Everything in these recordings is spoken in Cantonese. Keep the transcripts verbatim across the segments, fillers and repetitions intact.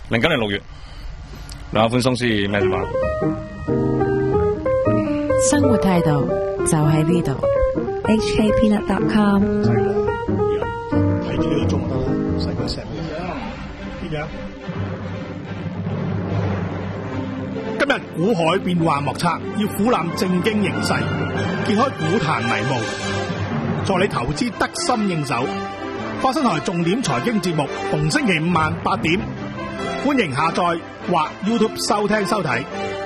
零九年六月，量化寬鬆先咩嘛？ 生活態度就喺呢度。H K Peanut dot com。 係啦，睇住你都做得啦，細個石邊樣？今日股海變幻莫測，要俯瞰正經形勢，揭開股壇迷霧，助你投資得心應手。花生台重點財經節目，逢星期五晚八點，歡迎下載或 YouTube 收聽收睇。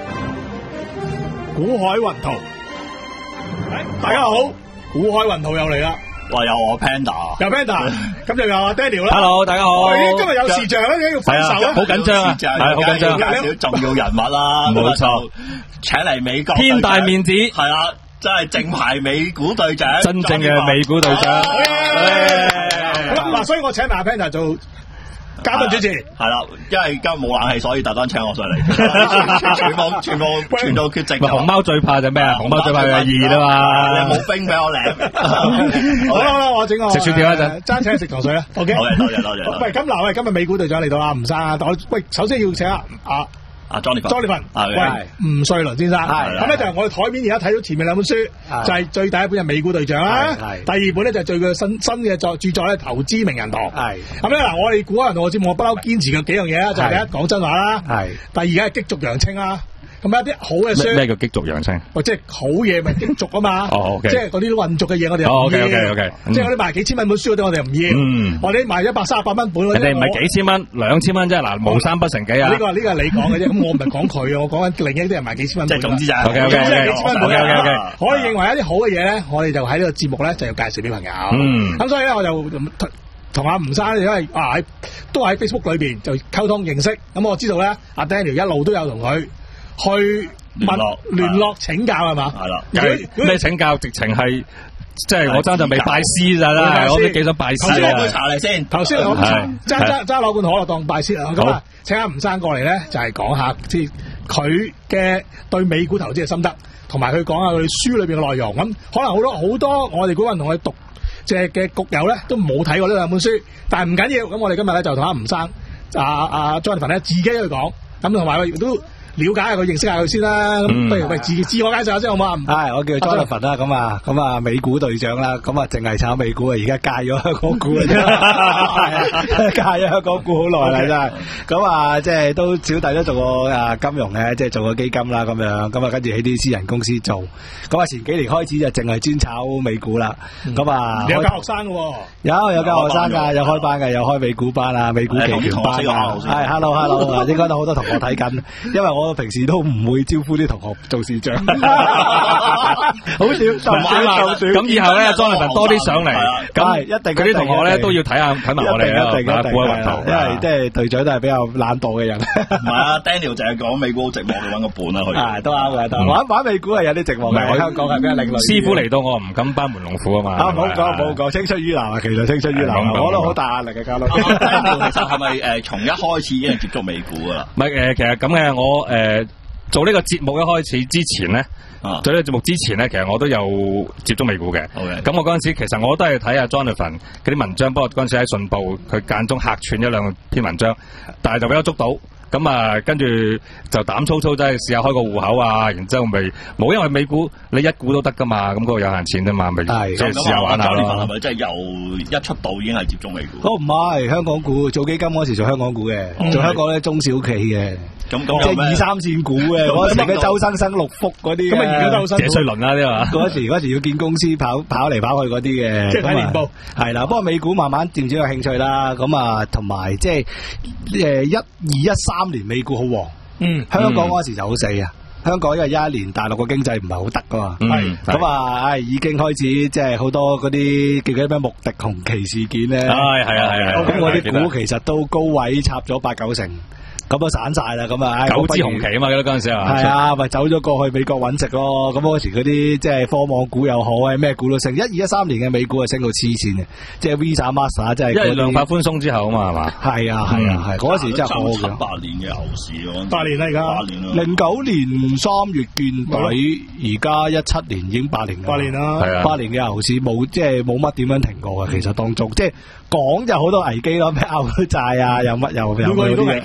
股海雲圖，大家好，股海雲圖又嚟啦。 哇！有我 Panda， 有 Panda， 咁就有阿 Daniel 啦。 Hello， 大家好。 今日有視像咧，要分手啊， 好緊張啊，係好緊張。 介紹重要人物啦， 冇錯， 請嚟美國天大面子， 係啦，真係正牌美股隊長， 真正嘅美股隊長。 嗱，所以我請埋阿 Panda 做嘉賓主持， 係啦，因為今日冇冷氣，所以特登請我上嚟，全部全部全部缺席。 熊貓最怕就咩啊？熊貓最怕就係熱啊嘛！ 你冇冰俾我領。 好啦好啦，我整個食薯條一陣， 爭請食糖水啦。OK， 多謝多謝多謝。 喂，咁嗱，喂，今日美股隊長嚟到啦，吳生啊，我喂，首先要請阿阿阿 Jonathan， 喂，吳瑞倫先生，咁咧就係我哋台面而家睇到前面兩本書，就係最第一本就美股隊長啦，第二本咧就係最嘅新新嘅作著作咧，投資名人堂。係咁咧嗱，我哋股海人同我節目我不嬲堅持嘅幾樣嘢啦，就係第一講真話啦，係第二梗係激濁揚清啦。咁一啲好嘅書， 咩叫激濁揚清？ 喂，即係好嘢咪激濁啊嘛！ 哦， 即係嗰啲混濁嘅嘢，我哋又唔要。 OK OK OK， 即係嗰啲賣幾千蚊本書嗰啲，我哋又唔要。嗯，我哋賣一百三十八蚊本嗰啲， 人哋唔係幾千蚊，兩千蚊啫。嗱，無三不成幾啊！ 呢個呢個係你講嘅啫，咁我唔係講佢啊，我講緊另一啲人賣幾千蚊。 即係總之就係 OK OK OK， 幾千蚊本嘅。我哋認為一啲好嘅嘢咧，我哋就喺呢個節目咧就要介紹俾朋友。嗯，咁所以咧我就同阿吳生，因為啊都喺 Facebook 裏邊就溝通認識。咁我知道咧，阿 Daniel 一路都有同佢去。 聯絡聯絡請教係嘛？ 係啦， 咩請教？直情係即係我爭就未拜師咋啦，我都幾想拜師啊！ 攞杯茶嚟先， 頭先我揸揸揸攞罐可樂當拜師啊！咁啊，請阿吳生過嚟咧，就係講下即係佢嘅對美股投資嘅心得，同埋佢講下佢書裏邊嘅內容。咁可能好多好多我哋股民同佢讀即係嘅局友咧，都冇睇過呢兩本書，但係唔緊要。咁我哋今日咧就同阿吳生、阿阿 Jonathan 咧自己去講，咁同埋亦都了解下佢，認識下佢先啦。咁、嗯、不如喂自自我介紹下先好嘛？ 係，我叫 Jonathan 啦。咁啊，咁啊，美股隊長啦。咁啊，淨係炒美股啊，而家戒咗香港股啊，真係戒咗香港股好耐啦，真係。咁啊，即係都小弟都做過啊金融嘅，即係做過基金啦，咁樣。咁啊，跟住喺啲私人公司做。咁啊，前幾年開始就淨係專炒美股啦。咁、嗯、啊， 你有教學生嘅喎？ 有有教學生㗎，有開班嘅，有開美股班啊，美股期權班啊。係 ，hello hello， 應該都好多同學睇緊，因為我。我平時都唔會招呼啲同學做視像，好少，就少， 咁以後咧，Jonathan多啲上嚟，咁一定嗰啲同學咧都要睇下睇埋我哋啊， 一定一定，因為即係隊長都係比較懶惰嘅人。 唔係啊 ，Daniel 就係講美股好寂寞，你揾個伴啊，佢都啱嘅，玩玩美股係有啲寂寞嘅。香港係比較另類。 師傅嚟到我唔敢班門弄斧啊嘛。 啊，冇講冇講，青出於藍啊，其實青出於藍，我都好大壓力嘅家佬。 其實係咪誒從一開始已經接觸美股噶啦？ 唔係誒，其實咁嘅我誒。誒，做呢個節目一開始之前咧，啊、做呢個節目之前咧，其實我都有接觸美股嘅。咁 Okay. 我嗰陣時其實我都係睇下 Jonathan 嗰啲文章，不過嗰陣時喺信報佢間中客串一兩篇文章，但係就俾我捉到。咁啊，跟住就膽粗粗真係試下開個戶口啊，然之後咪冇，因為美股你一股都得噶嘛，咁嗰個有限錢啫嘛，咪即係試下玩下咯。 係咪真係由一出道已經係接觸美股？ 哦，唔係香港股，做基金嗰時做香港股嘅，嗯、做香港咧中小企嘅。咁咁即係二三線股嘅，嗰時嘅周生生六福嗰啲， 咁啊而家周生謝瑞麟啦啲嘛， 嗰時嗰時要見公司跑跑嚟跑去嗰啲嘅， 即係睇年報係啦。不過美股慢慢漸漸有興趣啦，咁啊同埋即係誒一二一三年美股好旺，嗯，香港嗰時就好死啊。香港因為一一年大陸個經濟唔係好得噶嘛，係咁啊，唉已經開始即係好多嗰啲叫嗰啲咩穆迪紅旗事件咧， 係係啊係啊， 咁嗰啲股其實都高位插咗八九成。咁啊散晒啦，咁啊九支紅旗啊嘛，記得嗰陣時啊， 係啊，咪走咗過去美國揾食咯。咁嗰時嗰啲即係科網股又好，咩股都升。一二一三年嘅美股係升到黐線嘅，即係 Visa、Master 即係。因為量化寬鬆之後啊嘛，係嘛？ 係啊係啊係，嗰時真係好嘅。 七八年嘅牛市喎， 八年啦而家。 八年啦。 零九年三月見底，而家一七年已經八年啦。 八年啦， 係啊，八年嘅牛市冇即係冇乜點樣停過嘅，其實當中即係講就好多危機咯，咩歐債啊，又乜又又嗰啲。 咪調整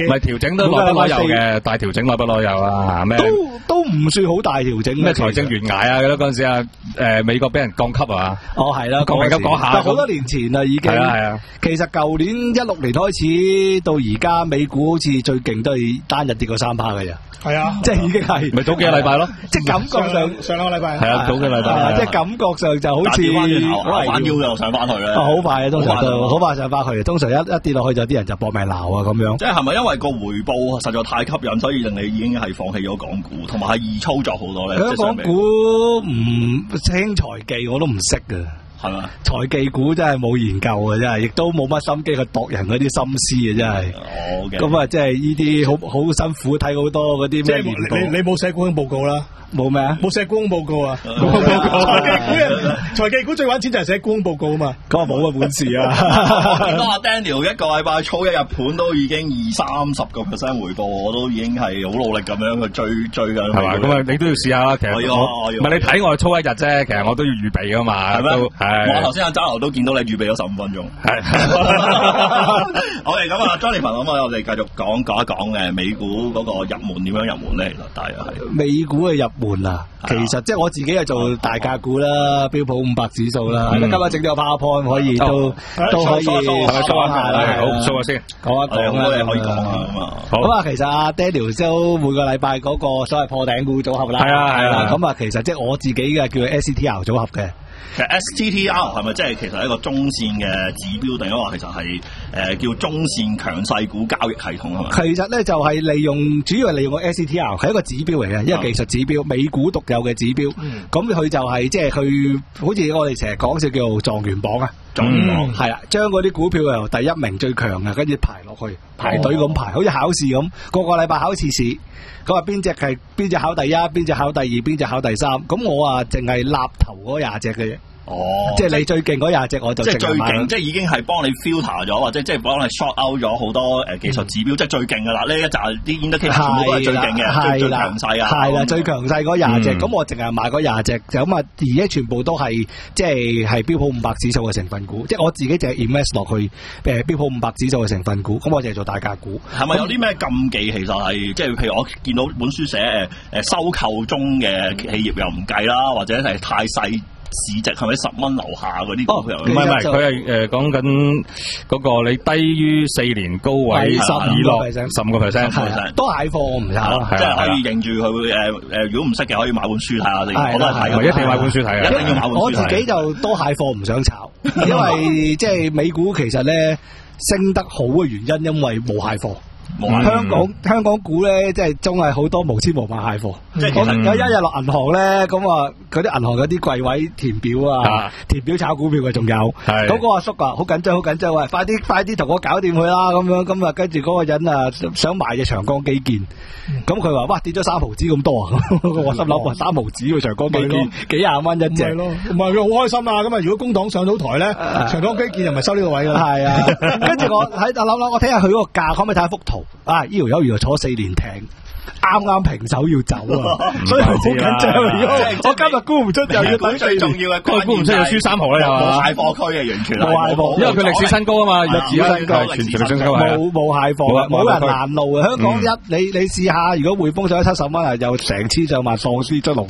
整都耐不耐有嘅，大調整耐不耐有啊？咩？ 都都唔算好大調整。 咩財政懸崖啊？嗰陣時啊，誒美國俾人降級啊？ 哦，係啦， 講明咁講下， 但好多年前啦已經。 係啊係啊。 其實舊年一六年開始到而家，美股好似最勁都係單日跌過三趴嘅啫。 係啊， 即係已經係咪早幾個禮拜咯？ 即係感覺上上兩個禮拜係啊，早幾個禮拜， 即係感覺上就好似玩腰又上翻去咧。 好快啊，通常都好快上翻去。通常一一跌落去就啲人就搏命鬧啊咁樣。 即係係咪因為個回報實在太吸引，所以令你已經係放棄咗港股，同埋係易操作好多咧？ 香港股唔興財技我都唔識㗎。 係嘛？ 財技股真係冇研究嘅，真係，亦都冇乜心機去度人嗰啲心思嘅，真係。 哦， 咁啊，即係呢啲好好辛苦，睇好多嗰啲咩年報。 你你冇寫股東報告啦？ 冇咩啊？ 冇寫股東報告啊？冇報告。財技股人，財技股最揾錢就係寫股東報告啊嘛。 咁啊冇嘅本事啊！ 我見到阿 Daniel 一個禮拜操一日盤都已經二三十個 percent 回報，我都已經係好努力咁樣去追追緊。 係嘛？咁啊，你都要試下啦。其實我唔係你睇我操一日啫，其實我都要預備噶嘛。 係咩？ 係。 我頭先阿渣流都見到你預備咗十五分鐘。係。好嘅，咁啊，Johnny 朋友，咁我哋繼續講講一講嘅美股嗰個入門點樣入門咧？其實大約係美股嘅入門啊，其實即係我自己係做大價股啦，標普五百指數啦。今日整咗個 PowerPoint 可以都都可以講下啦。好，數下先， 講一講啦。 好多嘢可以講啊。 咁啊，其實阿 Daniel 都每個禮拜嗰個所謂破頂股組合啦。 係啊係啊。 咁啊，其實即係我自己嘅叫 S T R 組合嘅。 其實 S T T R 係咪即係其實係一個中線嘅指標，定係話其實係誒、呃、叫中線強勢股交易系統啊嘛？ 其實咧就係利用主要係利用個 S T T R 係一個指標嚟嘅，一個技術指標，美股獨有嘅指標。咁佢、嗯、就係即係佢好似我哋成日講就叫做狀元榜啊，狀元榜係啦，將嗰啲股票由第一名最強嘅跟住排落去，排隊咁排，好似考試咁，個個禮拜考一次試。咁啊，邊隻係邊隻考第一，邊隻考第二，邊隻考第三？咁我啊，淨係立頭嗰廿隻嘅啫。哦，即係你最勁嗰廿隻，我就即係最勁，即係已經係幫你 filter 咗，或者即係幫你 short out 咗好多誒技術指標，嗯、即係最勁噶啦。呢一集啲 indicator 全部都係最勁嘅，最強勢啊！係啦，最強勢嗰廿隻，咁、嗯、我淨係買嗰廿隻，就咁啊，而家全部都係即係係標普五百指數嘅成分股，即係我自己淨係 invest 落去誒標普五百指數嘅成分股，咁我淨係做大價股。係咪有啲咩禁忌？其實係即係譬如我見到本書寫誒誒收購中嘅企業又唔計啦，或者係太細。市值係咪十蚊樓下嗰啲股票？唔係唔係，佢係誒講緊嗰個你低於四年高位十二落十五個 percent， 多蟹貨我唔炒， 即係可以認住佢誒誒，如果唔識嘅可以買本書睇下。我都係睇， 一定要買本書睇嘅， 一定要買本書睇。 我自己就多蟹貨唔想炒，因為即係美股其實咧升得好嘅原因，因為冇蟹貨。嗯、香港香港股咧，即係真係好多無千無萬蟹貨。即係有一日落銀行咧，咁啊，嗰啲銀行有啲櫃位填表啊，啊填表炒股票嘅仲有。係咁個阿叔啊，好緊張，好緊張，喂，快啲快啲同我搞掂佢啦！咁樣咁啊，跟住嗰個人啊，想買隻長江基建，咁佢話哇跌咗三毫子咁多啊！我心諗哇三毫子喎長江基建，幾廿蚊一隻。係咯， 唔係佢好開心啊！咁啊，如果公帑上到台咧，啊、長江基建又咪收呢個位㗎？係啊， 跟住我喺度諗諗，我睇下佢嗰個價，可唔可以睇下幅圖？啊！呢條友原來坐四年艇，啱啱平手要走啊，所以好緊張。如果我今日估唔出，就要等最重要嘅， 估唔出就輸三毫啦，又冇蟹貨區嘅，完全冇蟹貨， 因為佢歷史新高啊嘛，歷史新高，全全歷史新高， 冇冇蟹貨，冇人攔路啊！香港一你你試下，如果匯豐上咗七十蚊啊，又成千上萬喪屍出籠，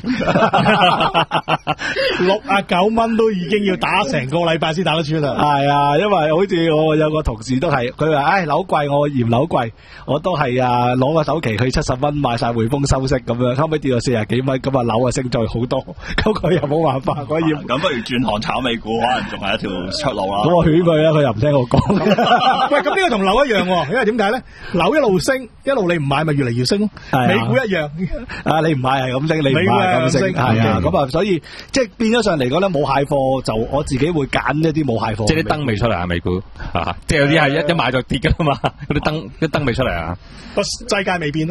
六啊九蚊都已經要打成個禮拜先打得穿啦。 係啊，因為好似我有個同事都係，佢話唉樓貴，我嫌樓貴，我都係啊攞個首期去七十蚊買晒匯豐收息咁樣，後尾跌到四十幾蚊，咁啊樓啊升咗好多，咁佢又冇辦法，我要咁不如轉行炒美股，可能仲係一條出路啦。 咁我勸佢啦，佢又唔聽我講。 喂，咁呢個同樓一樣，因為點解咧？樓一路升，一路你唔買，咪越嚟越升咯。美股一樣，啊你唔買係咁升，你唔買係咁升，係啊。咁啊，所以即係變咗上嚟講咧，冇蟹貨就我自己會揀一啲冇蟹貨。 即係啲燈未出嚟啊，美股啊，即係有啲係一一買就跌噶嘛，嗰啲燈一燈未出嚟啊。 個世界未變咯， 係咯，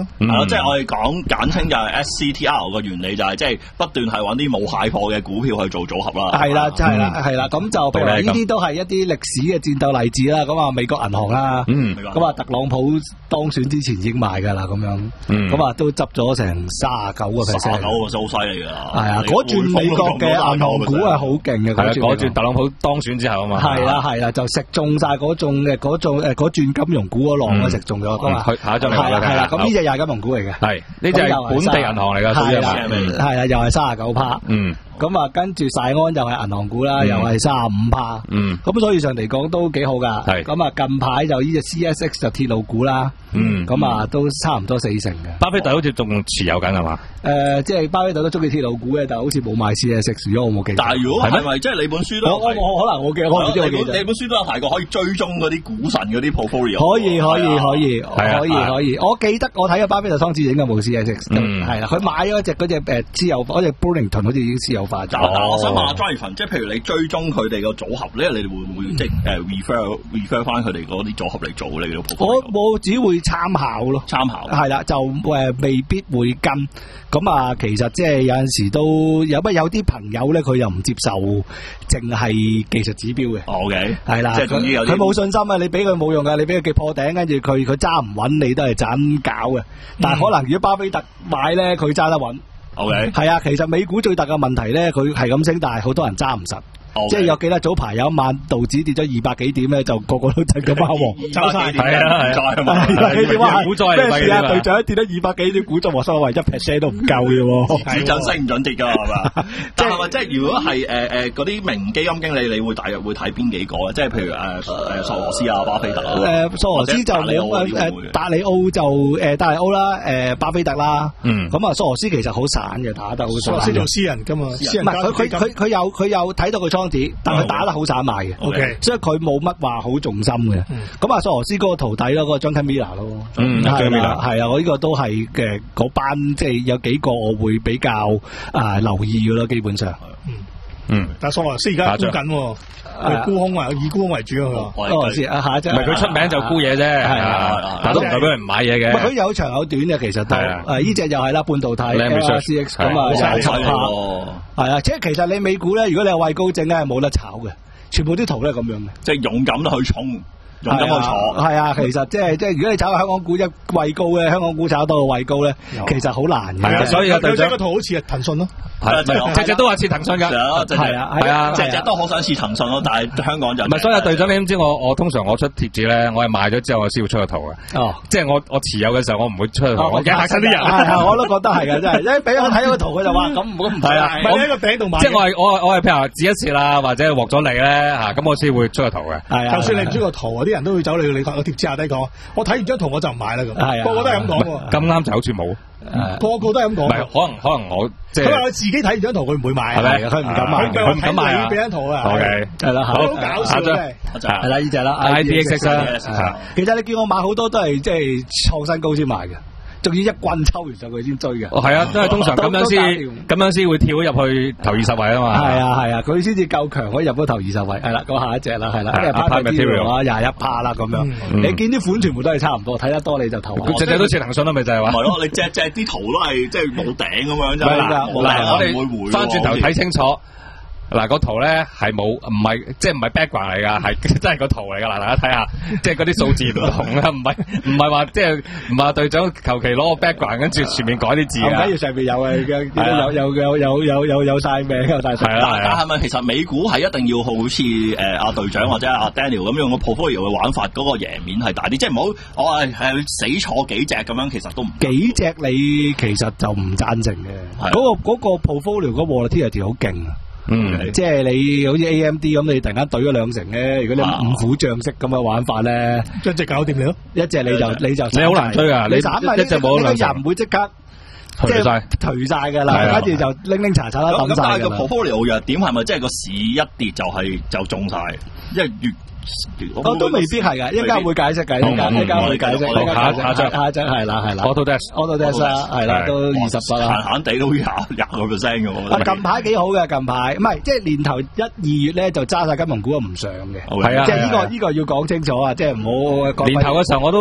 即係我哋講簡稱就係 S C T R 個原理就係即係不斷係揾啲冇蟹貨嘅股票去做組合啦。 係啦，係啦，係啦。咁就譬如話呢啲都係一啲歷史嘅戰鬥例子啦。咁啊，美國銀行啦，咁啊，特朗普當選之前已經賣㗎啦，咁樣，咁啊都執咗成三十九個 percent， 三十九個都好犀利㗎。係啊，嗰轉美國嘅銀行股係好勁嘅。 係啊，嗰轉特朗普當選之後啊嘛。 係啦，係啦，就食中晒嗰種嘅嗰種誒嗰轉金融股嗰浪都食中咗㗎嘛。 下一張嚟係啦，係啦，咁呢隻又係金融股嚟嘅。係， 呢隻係本地銀行嚟㗎， 係啦，係啊，又係三十九趴。嗯。咁啊，跟住世安又係銀行股啦，又係三十五趴。嗯。咁所以上嚟講都幾好㗎。係。咁啊，近排就呢隻 C S X 就鐵路股啦。嗯。咁啊，都差唔多四成嘅。 巴菲特好似仲持有緊係嘛？ 誒，即係巴菲特都中意鐵路股嘅，但係好似冇買 C S X，如果我冇記錯。 但係如果係咪即係你本書都我我可能我嘅，我唔知我記得。 你本書都有提過可以追蹤嗰啲股神嗰啲 portfolio。 可以可以可以可以可以，我記得我睇過巴菲特湯智影嘅冇 C S X。嗯。係啦，佢買咗隻嗰隻誒私有嗰隻 Burlington 好似已經私有化咗。 我想問下 Jonathan， 即係譬如你追蹤佢哋個組合咧，你哋會唔會即係誒 refer refer 翻佢哋嗰啲組合嚟做你嘅 portfolio？ 我我只會參考咯， 參考係啦，就誒未必會跟。咁啊，其實即係有陣時都有乜有啲朋友咧，佢又唔接受淨係技術指標嘅。 OK， 係啦， 即係總之有啲佢冇信心啊！你俾佢冇用噶，你俾佢擊破頂，跟住佢佢揸唔穩，你都係盞搞嘅。但係可能如果巴菲特買咧，佢揸得穩。 OK， 係啊，其實美股最大嘅問題咧，佢係咁升，但係好多人揸唔實。Okay. 即係有記得早排有一晚道指跌咗二百幾點咧，就個個都睇緊貓王， 走晒係啊係啊，二百幾點啊， 股災咩事啊？隊長跌咗二百幾點，股災和收為一 percent 都唔夠嘅喎， 指準升唔準跌㗎係嘛？即係咪即係如果係誒誒嗰啲名基金經理，你會大約會睇邊幾個啊？即係譬如誒誒索羅斯啊、巴菲特誒索羅斯就冇誒達里奧就誒達里奧啦誒巴菲特啦，嗯，咁啊索羅斯其實好散嘅，打得好散。 索羅斯做私人㗎嘛，私人唔係佢佢佢佢有佢有睇到佢倉子，但係打得好散賣嘅 ，OK， 所以佢冇乜話好重心嘅。咁啊，索羅斯嗰個徒弟咯，嗰個 Jonathan Miller 咯， 嗯， 係啦，係啊，我呢個都係嘅嗰班，即係有幾個我會比較啊留意嘅咯，基本上， 嗯嗯。但係索羅斯而家沽緊，係沽空啊，以沽空為主啊， 索羅斯啊，下一隻， 唔係佢出名就沽嘢啫，係啊，但都唔代表佢唔買嘢嘅。 佢有長有短嘅，其實都，誒呢隻又係啦，半導體 C X 咁啊，廿七趴，係啊，即係其實你美股咧，如果你有畏高症咧，係冇得炒嘅。全部啲圖都係咁樣嘅， 即係勇敢去衝，勇敢去坐。 係啊，其實即係即係，如果你炒個香港股一位高咧，香港股炒到個位高咧，其實好難嘅。 係啊，所以啊，隊長個圖好似係騰訊咯， 係隻隻都話似騰訊㗎， 係啊， 係啊， 隻隻都好想似騰訊咯，但係香港就唔係。所以隊長，你知唔知我我通常我出貼紙咧，我係賣咗之後我先會出個圖嘅。哦，即係我我持有嘅時候，我唔會出個圖，我驚嚇親啲人。 係我都覺得係嘅，真係。一俾我睇個圖，佢就話咁唔好唔係啊， 我喺個頂度買。 即係我係我我係譬如話指一次啦，或者獲咗利咧嚇，咁我先會出個圖嘅。 係啊， 就算你唔出個圖啊，啲人都會走你你個貼紙下低講，我睇完張圖我就唔買啦咁。係啊，個個都係咁講喎。 咁啱就好似冇。 個個都係咁講。唔係， 可能可能我即係佢話佢自己睇完張圖，佢唔會買，係咪？佢唔敢買，佢唔敢買啊！俾張圖啊 ，OK， 係啦，好搞笑真係， 係啦，呢隻啦 I D X 啦。 其實你見我買好多都係即係創新高先買嘅。仲要一棍抽完上去先追嘅。 哦，係啊，都係通常咁樣先，咁樣先會跳入去頭二十位啊嘛。 係啊係啊，佢先至夠強，可以入到頭二十位。係啦，咁下一隻啦，係啦，因為 Applied Materials 啊，廿一趴啦咁樣。你見啲款全部都係差唔多，睇得多你就投。 佢隻隻都似騰訊啦，咪就係話。 係咯，你隻隻啲圖都係即係冇頂咁樣啫。 嗱，我哋翻轉頭睇清楚。嗱，個圖咧係冇，唔係即係唔係 background 嚟噶，係真係個圖嚟噶。嗱，大家睇下，即係嗰啲數字唔同啦，唔係唔係話即係唔係隊長求其攞個 background 跟住前面改啲字啊。 跟住上邊有嘅，有有有有有有有晒名有晒。 係啦， 但係咪其實美股係一定要好似誒阿隊長或者阿 Daniel 咁用個 portfolio 嘅玩法，嗰個贏面係大啲，即係唔好我係係死坐幾隻咁樣，其實都唔幾隻你其實就唔贊成嘅。嗰個嗰個 portfolio 嗰 volatility 好勁啊！嗯，即係你好似 A M D 咁，你突然間懟咗兩成咧，如果你五虎將式咁嘅玩法咧， 一隻搞掂你咯， 一隻你就你就你好難追啊！你一隻冇兩成，人唔會即刻頹晒頹晒噶啦，跟住就拎拎查查啦抌晒。咁但係個 portfolio 弱點係咪即係個市一跌就係就中晒？因為越我都未必係噶，一間會解釋嘅，一間一間會解釋。 下下張下張係啦係啦 ，Autodesk，Autodesk 啦，係啦，都二十八啦， 閒閒地都廿廿個 percent 嘅喎。 啊，近排幾好嘅，近排唔係即係年頭一二月咧就揸晒金融股唔上嘅， 係啊， 即係呢個呢個要講清楚啊，即係唔好。 年頭嘅時候我都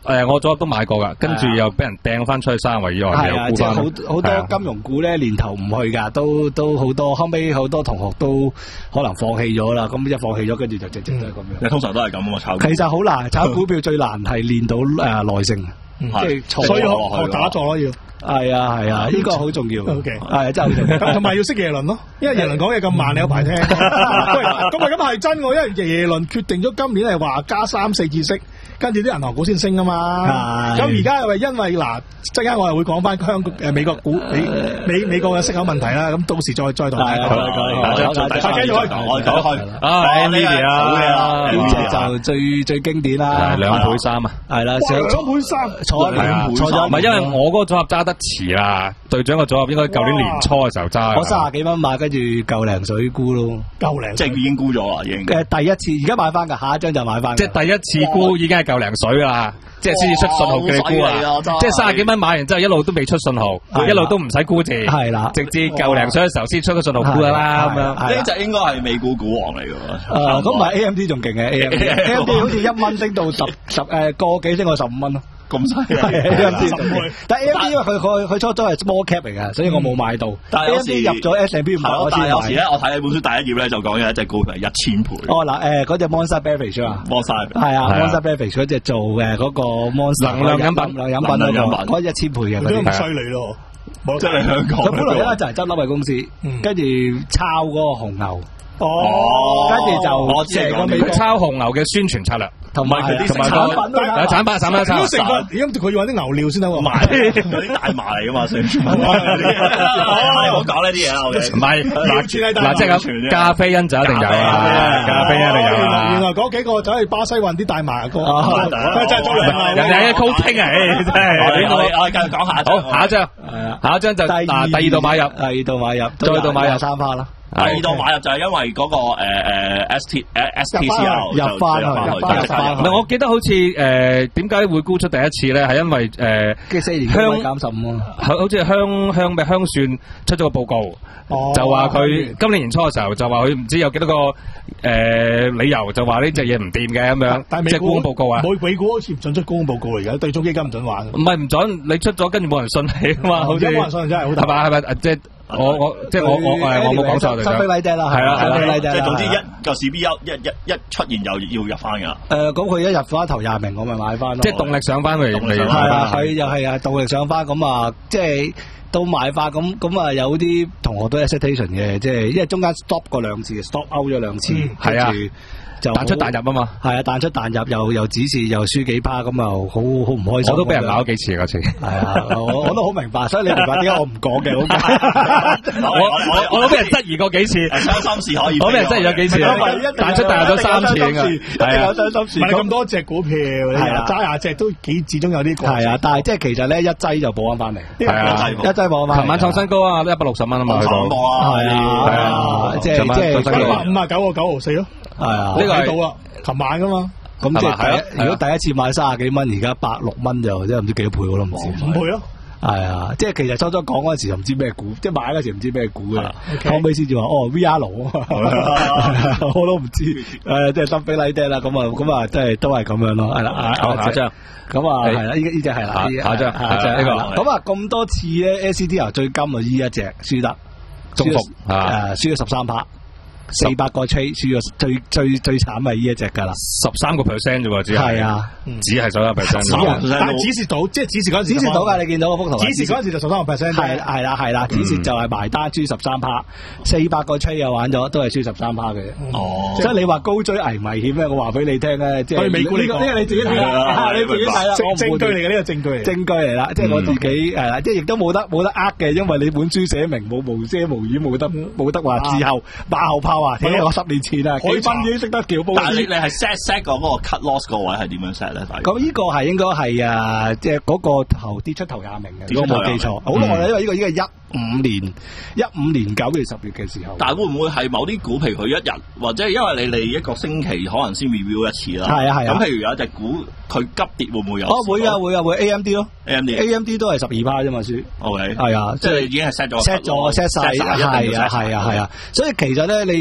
誒，我組合都買過噶，跟住又俾人掟翻出去三圍以外， 係啊，即係好好多金融股咧，年頭唔去噶，都都好多，後尾好多同學都可能放棄咗啦。咁一放棄咗，跟住就直直都係咁樣。 你通常都係咁啊嘛，炒。 其實好難，炒股票最難係練到誒耐性，即係所以學打坐咯要。 係啊係啊，呢個好重要。O K，係真係好重要。 同埋要識耶倫咯，因為耶倫講嘢咁慢，你有排聽。喂，咁啊咁係真喎，因為耶倫決定咗今年係話加三四次息。跟住啲銀行股先升啊嘛，咁而家又係因為嗱，陣間我又會講翻香港誒美國股美美美國嘅息口問題啦，咁到時再再同大家講。大家繼續開講，我講開。 啊 ，Nvidia 啊， 呢隻就最最經典啦， 兩倍三啊， 係啦， 兩倍三， 錯兩倍，錯咗。 唔係因為我嗰個組合揸得遲啦，隊長個組合應該舊年年初嘅時候揸。 我卅幾蚊買，跟住夠零水沽咯， 夠零， 即係已經沽咗啦，已經。 誒，第一次而家買翻㗎，下一張就買翻。 即係第一次沽已經係夠零水啦，即係先至出信號叫你沽啊！即係卅幾蚊買完之後，一路都未出信號，一路都唔使沽字，係啦，直至夠零水嘅時候先出個信號沽㗎啦，咁樣。 呢隻應該係美股股王嚟㗎喎。 誒，咁唔係 A M D 仲勁嘅 A M D，A M D 好似一蚊升到十十誒個幾升到十五蚊咯。 咁犀利 ，A M D 但係 A M D 因為佢佢佢初初係 small cap 嚟嘅，所以我冇買到。但係 A M D 入咗 S and P 五百，我先買。 但係有時咧，我睇呢本書第一頁咧就講嘅一隻股票係一千倍。 哦嗱，誒嗰隻 Monster Beverage 啊 ，Monster 係啊 ，Monster Beverage 嗰隻做嘅嗰個 Monster 能量飲品， 能量飲品嗰個，嗰一千倍嘅。 佢都咁犀利咯， 即係香港。 佢本來咧就係執笠嘅公司，跟住抄嗰個紅牛。 哦， 跟住就我知係佢抄紅牛嘅宣傳策略， 同埋佢啲同埋產品都有產品，產品，產品。 成分，而家佢要揾啲牛料先得喎， 賣嗰啲大麻嚟噶嘛，宣傳。唔好講呢啲嘢啦， 唔係嗱嗱，即係咁，咖啡因就一定有啊，咖啡因一定有啊。 原來嗰幾個走去巴西運啲大麻哥，真係做人哋係一 coating 啊，真係。 我我繼續講下， 好，下一張，下一張就第第二度買入， 第二度買入， 再度買入三花啦。 第二度買入就係因為嗰個誒誒 S T 誒 S T C L 入翻入翻入翻。 唔係，我記得好似誒點解會沽出第一次咧？係因為誒嘅四年香減十五啊， 好好似香香咩香算出咗個報告，就話佢今年年初嘅時候就話佢唔知有幾多個誒理由，就話呢隻嘢唔掂嘅咁樣，即係沽空報告啊。 美美股好似唔準出沽空報告嚟嘅，對沖基金唔準玩。 唔係唔準，你出咗跟住冇人信你啊嘛，好似冇人信真係好大。 係嘛係咪即係？我我即係我我誒我冇講錯嚟嘅， 新飛禮爹啦， 係啦， 新飛禮爹啦。 即係總之一個市 B 一一一一出現又要入翻㗎。 誒，咁佢一入翻頭廿名，我咪買翻咯。 即係動力上翻嚟嚟。 係啊，係又係啊，動力上翻咁啊，即係都買翻咁咁啊，有啲同學都 hesitation 嘅，即係因為中間 stop 過兩次 ，stop out 咗兩次， 係啊。 就彈出彈入啊嘛， 係啊，彈出彈入又又指示又輸幾趴，咁又好好唔開心。 我都俾人鬧咗幾次嗰次。係啊，我我都好明白，所以你明白點解我唔講嘅，好我我我都俾人質疑過幾次， 傷心事可以。 我俾人質疑咗幾次，彈出彈入咗三次㗎，係啊， 傷心事。 唔係咁多隻股票，揸廿隻都幾始終有啲過。 係啊，但係即係其實咧一劑就補翻翻嚟， 係啊， 一劑補翻。 琴晚創新高啊，一百六十蚊啊嘛，去到。 係啊，係啊，即係即係五啊九個九毫四咯。 係啊， 呢個睇到啦，琴晚噶嘛， 咁即係如果第一次買三十幾蚊，而家百六蚊就真係唔知幾多倍我都唔知。 五倍咯， 係啊，即係其實初初講嗰陣時就唔知咩股，即係買嗰時唔知咩股嘅，後尾先至話哦 V R 我都唔知，誒即係心飛拉爹啦，咁啊咁啊，即係都係咁樣咯，係啦，下張，咁啊係啦，呢呢隻係啦， 下張下張呢個， 咁啊咁多次咧 A C T 最金啊呢一隻輸得， 中伏啊，誒輸咗十三趴。四百個 trade 輸咗最最最慘係呢一隻噶啦， 十三個 percent 啫喎，只係啊， 只係十三個 percent， 但係指示到，即係指示嗰陣時， 指示到噶，你見到嗰幅圖， 指示嗰陣時就十三個 percent， 係係啦係啦，指示就係埋單輸十三趴，四百個 trade 又玩咗，都係輸十三趴嘅。哦，所以你話高追危危險咧，我話俾你聽咧，即係美股呢個，呢個你自己睇啦，你自己睇啦， 證據嚟嘅呢個證據嚟， 證據嚟啦，即係我自己係啦，即係亦都冇得冇得呃嘅，因為你本書寫明冇無遮無掩，冇得冇得話之後馬後炮啊，睇下我十年前啊，幾分已經識得叫波。 但係你你係 set set 個嗰個 cut loss 個位係點樣 set 咧？ 咁呢個係應該係啊，即係嗰個頭跌出頭廿名嘅，如果冇記錯。好耐啦，因為呢個呢個一五年一五年九月十月嘅時候。 但係會唔會係某啲股譬如佢一日，或者因為你哋一個星期可能先 review 一次啦？ 係啊係啊。 咁譬如有一隻股佢急跌會唔會有？ 哦會啊會啊會 A M D 咯 ，A M D A M D 都係十二趴啫嘛輸。 O K 係啊， 即係已經係 set 咗 set 咗 set 晒，係啊係啊係啊。所以其實咧你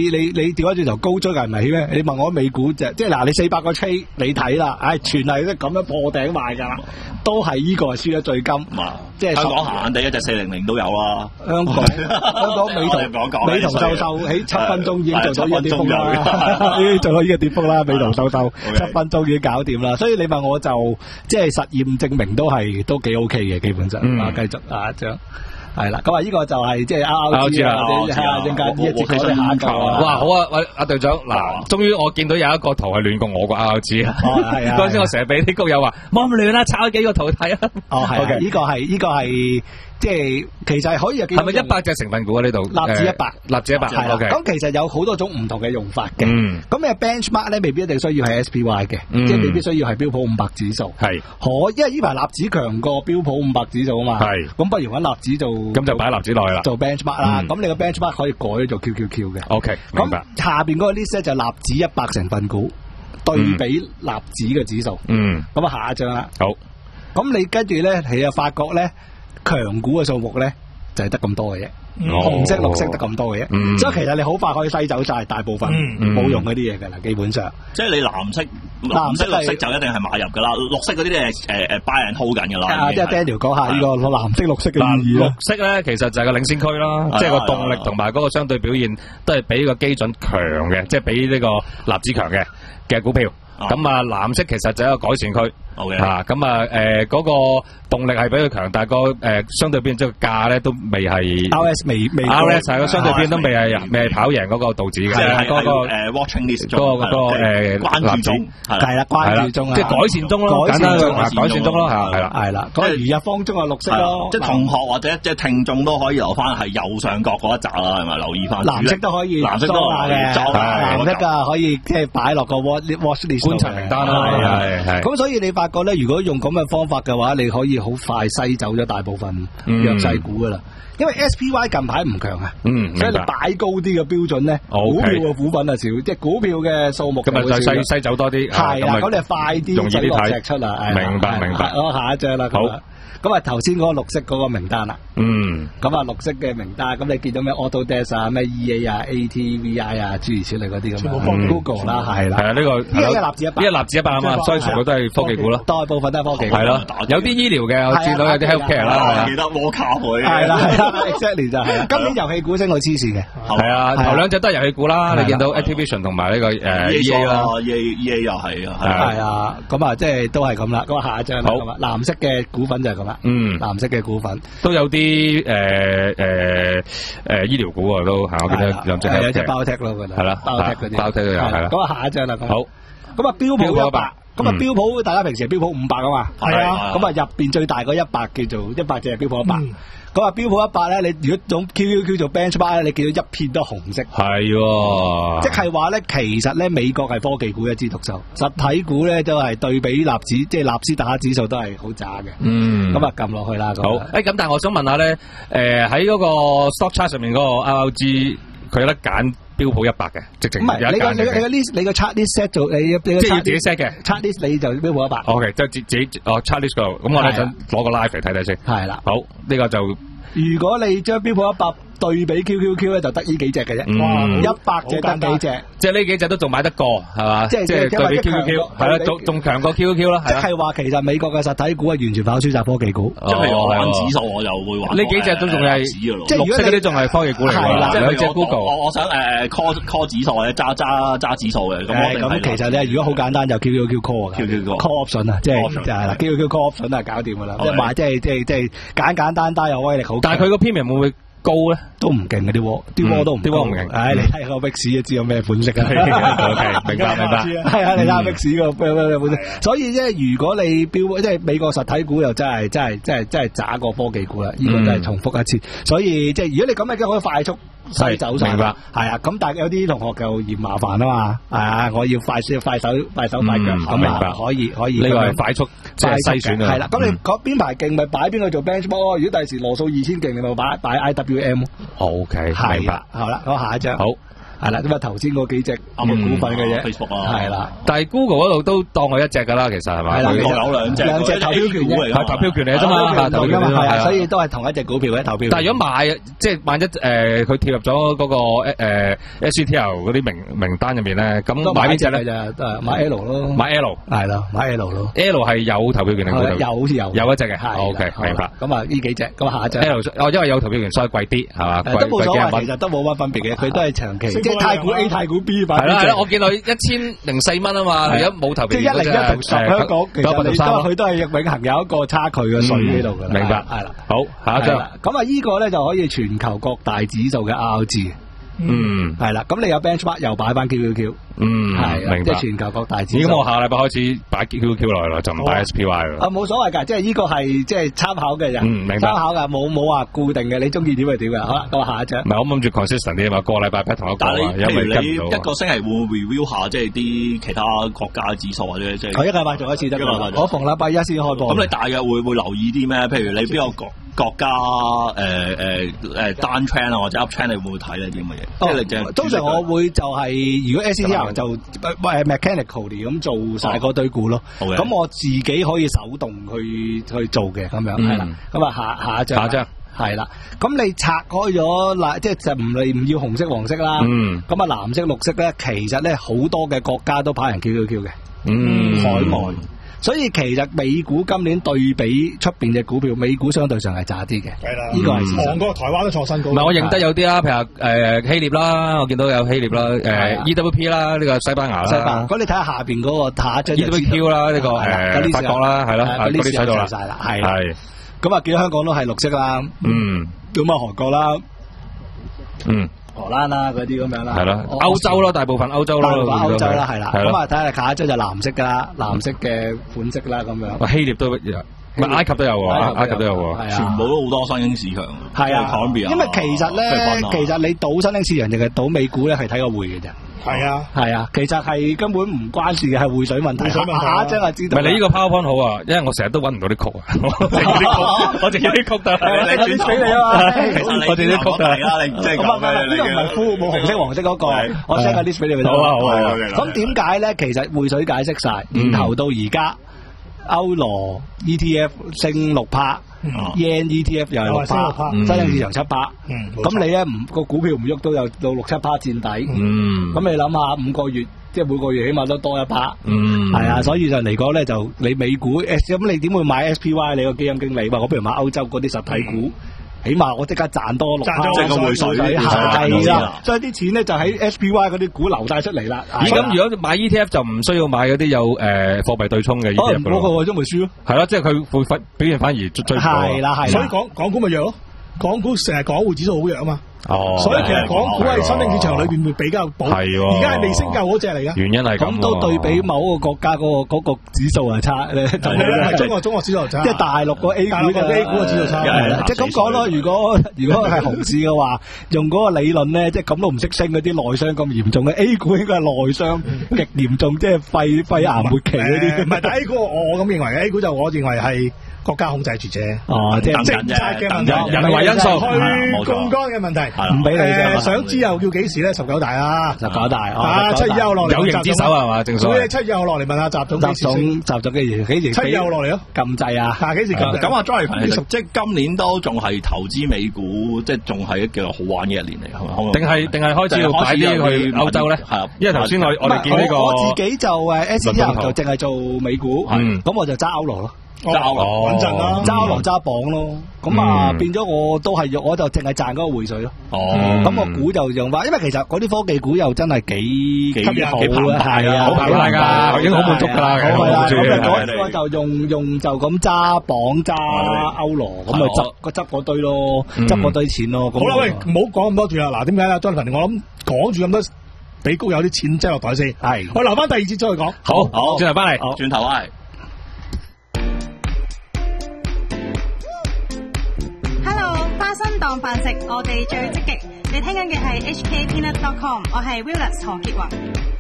你你調翻轉頭高追係咪咧？你問我美股就即係嗱，你四百個 trade 你睇啦，唉，全係都咁樣破頂賣㗎啦，都係呢個係輸咗最金，即係香港閒閒地一隻四零零都有啦。 香港香港美圖美圖秀秀喺七分鐘已經做到呢個跌幅啦，已經做到呢個跌幅啦，美圖秀秀七分鐘已經搞掂啦。所以你問我就即係實驗證明都係都幾 OK 嘅，基本上啊，繼續啊將。係啦，咁啊呢個就係即係 R O G 啦，係啊，陣間呢一節佢哋下一個啊。 哇，好啊，喂，阿隊長，嗱，終於我見到有一個圖係亂過我個 R O G 啊。係啊，嗰陣時我成日俾啲谷友話，冇咁亂啦，炒咗幾個圖睇啊。哦，係，呢個係呢個係。即係其實係可以有幾係咪一百隻成分股啊？呢度納指一百， 納指一百係啦。 咁其實有好多種唔同嘅用法嘅。咁你 benchmark 咧，未必一定需要係 S P Y 嘅，即係未必需要係標普五百指數。係可，因為呢排納指強過標普五百指數啊嘛。係咁，不如揾納指做咁就擺納指內啦， 做 benchmark 啦。咁你個 benchmark 可以改做 Q Q Q 嘅。 OK，明白。 咁下邊嗰個 list 咧就納指一百成分股對比納指嘅指數。嗯。咁啊，下一張啦。好。咁你跟住咧，你又發覺咧，強股嘅數目咧。就係得咁多嘅啫，紅色、綠色得咁多嘅啫，所以其實你好快可以篩走晒大部分冇用嗰啲嘢㗎啦，基本上。 即係你藍色、藍色、綠色就一定係買入㗎啦，綠色嗰啲咧誒誒 buy and hold 緊㗎啦。 即係 Daniel 講下呢個藍色、綠色嘅意義啦。 綠色咧其實就係個領先區啦，即係個動力同埋嗰個相對表現都係比個基準強嘅，即係比呢個納指強嘅嘅股票。咁啊，藍色其實就係一個改善區。O K 吓，咁啊，誒，嗰個動力係比佢強，但係個誒相對邊即係個價咧都未係 R S 未未 R S 係個相對邊都未係未係跑贏嗰個道指嘅， 係嗰個誒 watching list 嗰個嗰個誒關注中係啦，關注中啊， 即係改善中咯，簡單嘅改善中咯，係啦係啦， 咁啊如日方中啊綠色咯， 即係同學或者即係聽眾都可以留翻係右上角嗰一紮啦，係咪留意翻？ 藍色都可以， 藍色都可以， 藍色噶可以即係擺落個 watch watch list 觀察名單啦，係係。 咁所以你發覺咧，如果用咁嘅方法嘅話，你可以好快篩走咗大部分弱勢股噶啦。因為 S P Y 近排唔強啊，嗯，所以你擺高啲嘅標準咧，股票嘅股份啊少，即係股票嘅數目咁啊就篩篩走多啲， 係啦，咁你快啲水落石出啦， 明白明白。 好，下一張啦，好。咁啊，頭先嗰個綠色嗰個名單啦，嗯，咁啊綠色嘅名單，咁你見到咩 Autodesk 啊、咩 E A 啊、A T V I 啊諸如此類嗰啲咁啊 ，Google 啦，係啦， 係啊，呢個呢個納指一百， 呢個納指一百啊嘛，所以全部都係科技股咯， 大部分都係科技股， 係咯，有啲醫療嘅，我見到有啲 healthcare 啦， 記得摩卡佢， 係啦，exactly 就係，今年遊戲股升到黐線嘅， 係啊，頭兩隻都係遊戲股啦，你見到 Activision 同埋呢個誒 E A 啦 ，E A E A 又係啊， 係啊，咁啊即係都係咁啦，咁啊下一張好，藍色嘅股份就係咁啦，嗯，藍色嘅股份都有啲誒誒誒醫療股啊，都係我記得兩隻係有隻包 tech 咯，係啦， 包 tech 嗰啲， 包 tech 都有係啦。 咁啊下一張啦， 好， 咁啊標普一百，咁啊標普大家平時係標普五百啊嘛， 係啊， 咁啊入邊最大嗰一百叫做一百隻係標普一百。咁啊，標普一百咧，你如果用 Q Q Q 做 benchmark 咧，你見到一片都紅色， 係， 即係話咧，其實咧美國係科技股一枝獨秀，實體股咧都係對比納指，即係納斯達克指數都係好渣嘅。嗯，咁啊撳落去啦。 好，誒咁，但係我想問下咧，誒喺嗰個 stock chart 上面嗰個 R O G，佢有得揀標普一百嘅，直情唔係你個你個你個 list 你個 chart list set 做你你即係要自己 set 嘅 chart list 你就標普一百。 OK，即係自自己哦 chart list 嗰度，咁我咧想攞個 live 嚟睇睇先。係啦，好，呢個就如果你將標普一百對比 Q Q Q 咧，就得呢幾隻嘅啫。哇，一百隻得幾隻？ 即係呢幾隻都仲買得過，係嘛？即係即係對比 Q Q Q，係啦，仲仲強過 Q Q Q 啦。 即係話其實美國嘅實體股係完全跑輸晒科技股。 即係譬如我玩指數，我又會玩呢幾隻都仲係即係綠色嗰啲仲係科技股嚟嘅。 即係兩隻 Google，我我想誒 call call 指數或者揸揸揸指數嘅。咁咁其實咧，如果好簡單就 Q Q Q call 啊 ，Q Q Q call option 啊，即係就係啦 ，Q Q Q call option 啊，搞掂噶啦。即係買即係即係即係簡簡單單又威力好。 但係佢個 premium 會唔會高咧？ 都唔勁嘅啲窩，啲窩都唔， 啲窩唔勁。 唉，你睇個 V I X 就知有咩款式啊。 OK，明白明白。 係啊，你睇下 V I X 個咩咩咩款式。所以即係如果你標即係美國實體股又真係真係真係真係渣過科技股啦。呢個真係重複一次。所以即係如果你咁嘅，可以快速篩走晒。 明白。 係啊，咁但係有啲同學就嫌麻煩啊嘛。係啊，我要快速快手快手快腳。 咁明白。 可以可以。 呢個係快速即係篩選啊。 係啦，咁你講邊排勁咪擺邊個做 benchmark。如果第時羅素二千勁，你咪擺擺 I W M。 O K，明白。 好啦，我下一張。 好， 係啦，咁啊頭先嗰幾隻股份嘅啫 ，Facebook 啊， 係啦。 但係 Google 嗰度都當佢一隻㗎啦，其實係嘛？ 係啦， 有兩隻， 兩隻投票權嘅， 係投票權嚟啫嘛，投票權係啊，所以都係同一隻股票嘅投票。 但係如果買即係萬一誒佢貼入咗嗰個誒 S C T L 嗰啲名名單入面咧，咁買邊隻咧？ 就誒買 L 咯， 買 L 係咯，買 L 咯。 L 係有投票權定冇？ 有好似有有一隻嘅，OK 明白。 咁啊呢幾隻，咁下一隻 L 哦，因為有投票權所以貴啲係嘛？ 都冇所謂，其實都冇乜分別嘅，佢都係長期即係太股 A、太股 B 版。 係啦係啦，我見到一千零四蚊啊嘛，而家冇投票權。 即係一零一同十香港，其實你都佢都係永恆有一個差距嘅水喺度㗎。 明白係啦。好，下一張。咁啊，呢個咧就可以全球各大指數嘅 R G。 嗯， 係啦，咁你有 benchmark 又擺翻 Q Q Q， 嗯，係，明白。 即係全球各大指數。 咁我下禮拜開始擺 Q Q Q 落去啦，就唔擺 S P Y 啦。 啊，冇所謂㗎，即係呢個係即係參考嘅啫， 嗯，明白。 參考㗎，冇冇話固定嘅，你中意點就點㗎。好啦，咁啊下一張。 唔係，我諗住 consistent 啲啊嘛，個禮拜 pat 同一個啊，因為跟唔到。 一個星期會 review 下即係啲其他國家嘅指數或者即係。 我一個禮拜做一次得㗎，我逢禮拜一先開播。 咁你大約會會留意啲咩？譬如你邊個國國家誒誒誒 down trend 啊，或者 up trend，你會唔會睇呢啲咁嘅嘢？即係你通常我會就係如果 S C T L 就誒 mechanically 咁做晒嗰堆股咯，咁我自己可以手動去去做嘅咁樣係啦。咁啊下下一張， 下一張係啦。咁你拆開咗嗱，即係就唔你唔要紅色黃色啦。咁啊藍色綠色咧，其實咧好多嘅國家都跑人 Q Q Q 嘅， 嗯， 海外。所以其實美股今年對比出邊嘅股票，美股相對上係渣啲嘅。 係啦， 呢個係韓國、台灣都創新高。 唔係我認得有啲啦，譬如誒希臘啦，我見到有希臘啦，誒 E W P 啦，呢個西班牙啦。 西班牙。咁你睇下下邊嗰個下一張 E W Q 啦，呢個誒法國啦，係咯，嗰啲睇到啦。 晒啦，係。係。咁啊，見到香港都係綠色啦。嗯。咁啊，韓國啦。嗯。荷蘭啦，嗰啲咁樣啦， 係咯，歐洲啦，大部分歐洲啦， 歐洲啦，係啦，咁啊睇下下一張就藍色噶啦，藍色嘅款式啦，咁樣。 希臘都有，埃及都有喎，埃及都有喎， 全部都好多新興市場。 係啊，因為其實咧，其實你賭新興市場定係賭美股咧，係睇個匯嘅啫。 係啊， 係啊，其實係根本唔關事嘅，係匯水問題。匯水問題，下一張就知道。 唔係你呢個 PowerPoint 好啊，因為我成日都揾唔到啲曲啊，我淨係啲曲得， 你轉俾你啊嘛。 我哋啲曲得啦，你即係咁啊，呢個唔係副冇紅色黃色嗰個，我 send 個 list 俾你。 好啊好啊。 咁點解咧？其實匯水解釋晒，年頭到而家。歐羅 E T F 升六趴 ，yen E T F 又係六趴，新興市場七趴。咁你咧唔個股票唔喐都有到六七趴墊底。咁你諗下五個月，即係每個月起碼都多一趴。係啊，所以就嚟講咧，就你美股咁你點會買 S P Y？你個基金經理話我不如買歐洲嗰啲實體股。起碼我即刻賺多六趴， 即係個匯水係啦，所以啲錢咧就喺 S P Y 嗰啲股流晒出嚟啦。 咦，咁如果買 E T F 就唔需要買嗰啲有誒貨幣對沖嘅 E T F 咯？ 嗰個為咗咪輸咯？ 係咯，即係佢會反表現反而最最係啦係。 所以港港股咪弱咯，港股成日港匯指數好弱啊嘛。 哦， 所以其實港股喺新興市場裏邊會比較保， 係喎， 而家係未升夠嗰隻嚟嘅。 原因係咁， 咁都對比某個國家嗰個嗰個指數係差咧， 係中國中國指數差， 即係大陸個 A 股嘅 A 股嘅指數差， 即係咁講咯。如果如果係熊市嘅話，用嗰個理論咧，即係咁都唔識升嗰啲內傷咁嚴重嘅 A 股應該係內傷極嚴重，即係肺肺癌末期嗰啲。 唔係，但 A 股我咁認為 A 股就我認為係國家控制住啫。 哦，即係政策嘅問題， 人為因素， 去槓桿嘅問題， 唔俾你。 想知又叫幾時咧？十九大啊， 十九大啊，七月一號落嚟， 有形之手係嘛？正所謂七月一號落嚟問下習總， 習總習總幾時？幾時？ 七月一號落嚟咯， 禁制啊！ 嗱，幾時禁？ 咁啊，Johnny，即係今年都仲係投資美股，即係仲係一個好玩嘅一年嚟，係嘛？ 定係定係開始要擺啲去歐洲咧？係，因為頭先我我哋見呢個我自己就誒 S T F 就淨係做美股，咁我就揸歐羅咯。 揸歐穩陣啦， 揸歐羅揸磅咯，咁啊變咗我都係我就淨係賺嗰個匯水咯。 哦， 咁我估就用翻，因為其實嗰啲科技股又真係幾幾好啊，係啊， 好澎湃噶，已經好滿足噶啦。 係啊，咁啊嗰個就用用就咁揸磅揸歐羅，咁咪執個執嗰堆咯，執嗰堆錢咯。 好啦，喂，唔好講咁多住啦。嗱，點解咧？Jonathan，我諗講住咁多，俾谷有啲錢擠落袋先。係，我留翻第二節再講。 好，好，轉頭翻嚟， 轉頭翻嚟。 當飯食，我哋最積極。你聽緊嘅係 H K Peanut dot com， 我係 Willis 何潔華。